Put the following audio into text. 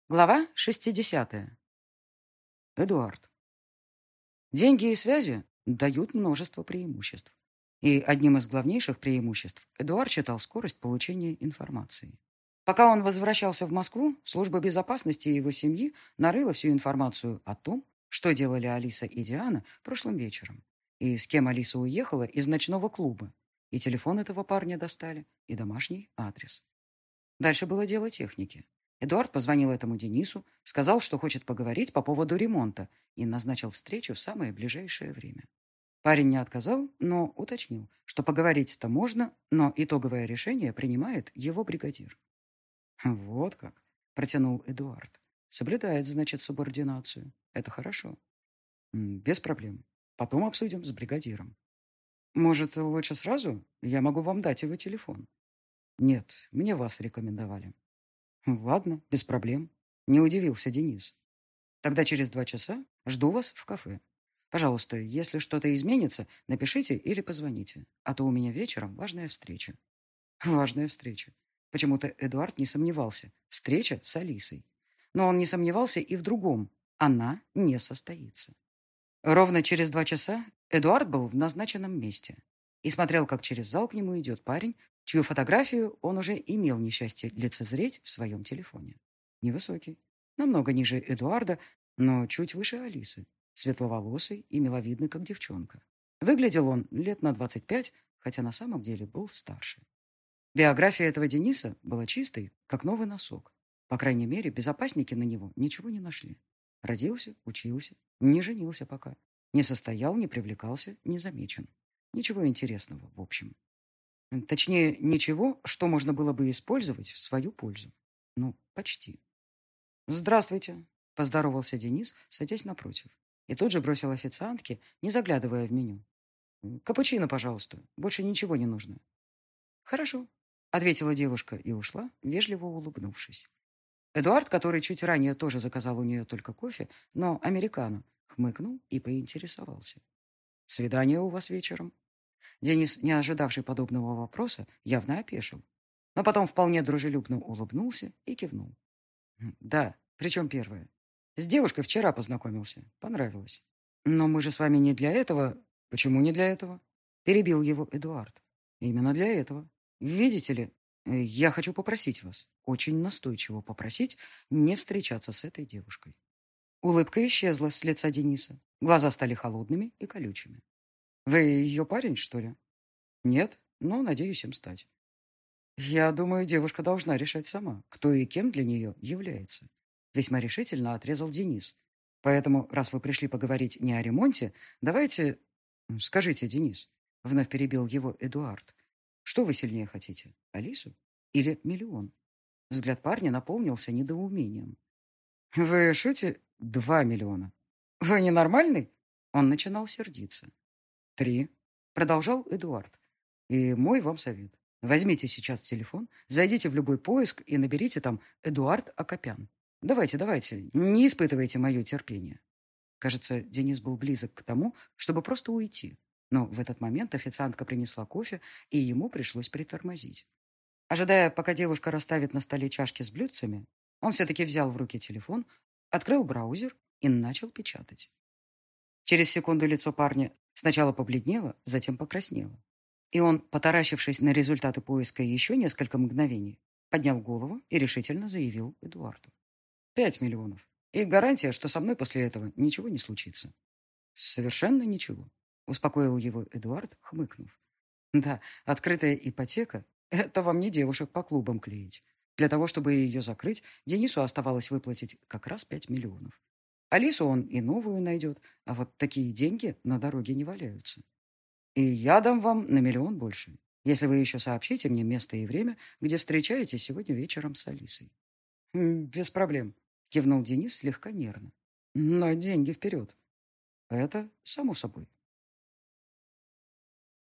Глава 60. Эдуард. Деньги и связи дают множество преимуществ. И одним из главнейших преимуществ Эдуард считал скорость получения информации. Пока он возвращался в Москву, служба безопасности его семьи нарыла всю информацию о том, что делали Алиса и Диана прошлым вечером, и с кем Алиса уехала из ночного клуба, и телефон этого парня достали, и домашний адрес. Дальше было дело техники. Эдуард позвонил этому Денису, сказал, что хочет поговорить по поводу ремонта, и назначил встречу в самое ближайшее время. Парень не отказал, но уточнил, что поговорить-то можно, но итоговое решение принимает его бригадир. «Вот как», — протянул Эдуард. «Соблюдает, значит, субординацию. Это хорошо. Без проблем. Потом обсудим с бригадиром. Может, лучше сразу? Я могу вам дать его телефон». «Нет, мне вас рекомендовали». «Ладно, без проблем», — не удивился Денис. «Тогда через 2 часа жду вас в кафе. Пожалуйста, если что-то изменится, напишите или позвоните, а то у меня вечером важная встреча». Важная встреча. Почему-то Эдуард не сомневался. Встреча с Алисой. Но он не сомневался и в другом. Она не состоится. Ровно через 2 часа Эдуард был в назначенном месте и смотрел, как через зал к нему идет парень, чью фотографию он уже имел несчастье лицезреть в своем телефоне. Невысокий, намного ниже Эдуарда, но чуть выше Алисы, светловолосый и миловидный, как девчонка. Выглядел он лет на 25, хотя на самом деле был старше. Биография этого Дениса была чистой, как новый носок. По крайней мере, безопасники на него ничего не нашли. Родился, учился, не женился пока. Не состоял, не привлекался, не замечен. Ничего интересного, в общем. Точнее, ничего, что можно было бы использовать в свою пользу. Ну, почти. «Здравствуйте», — поздоровался Денис, садясь напротив. И тут же бросил официантке, не заглядывая в меню. «Капучино, пожалуйста. Больше ничего не нужно». «Хорошо», — ответила девушка и ушла, вежливо улыбнувшись. Эдуард, который чуть ранее тоже заказал у нее только кофе, но американо, хмыкнул и поинтересовался. «Свидание у вас вечером?» Денис, не ожидавший подобного вопроса, явно опешил. Но потом вполне дружелюбно улыбнулся и кивнул. «Да, причем первое. С девушкой вчера познакомился. Понравилось. Но мы же с вами не для этого...» «Почему не для этого?» Перебил его Эдуард. «Именно для этого. Видите ли, я хочу попросить вас, очень настойчиво попросить, не встречаться с этой девушкой». Улыбка исчезла с лица Дениса. Глаза стали холодными и колючими. «Вы ее парень, что ли?» «Нет, но надеюсь им стать». «Я думаю, девушка должна решать сама, кто и кем для нее является», весьма решительно отрезал Денис. «Поэтому, раз вы пришли поговорить не о ремонте, давайте...» «Скажите, Денис», вновь перебил его Эдуард, «что вы сильнее хотите, Алису или миллион?» Взгляд парня наполнился недоумением. «Вы шутите? 2 миллиона. Вы ненормальный?» Он начинал сердиться. 3, продолжал Эдуард. «И мой вам совет. Возьмите сейчас телефон, зайдите в любой поиск и наберите там Эдуард Акопян. Давайте, не испытывайте мое терпение». Кажется, Денис был близок к тому, чтобы просто уйти. Но в этот момент официантка принесла кофе, и ему пришлось притормозить. Ожидая, пока девушка расставит на столе чашки с блюдцами, он все-таки взял в руки телефон, открыл браузер и начал печатать. Через секунду лицо парня сначала побледнело, затем покраснело. И он, потаращившись на результаты поиска еще несколько мгновений, поднял голову и решительно заявил Эдуарду. 5 миллионов. И гарантия, что со мной после этого ничего не случится. Совершенно ничего, успокоил его Эдуард, хмыкнув. Да, открытая ипотека — это вам не девушек по клубам клеить. Для того, чтобы ее закрыть, Денису оставалось выплатить как раз 5 миллионов. Алису он и новую найдет, а вот такие деньги на дороге не валяются. И я дам вам на 1 миллион больше, если вы еще сообщите мне место и время, где встречаетесь сегодня вечером с Алисой. Без проблем, кивнул Денис слегка нервно. Но деньги вперед. Это само собой.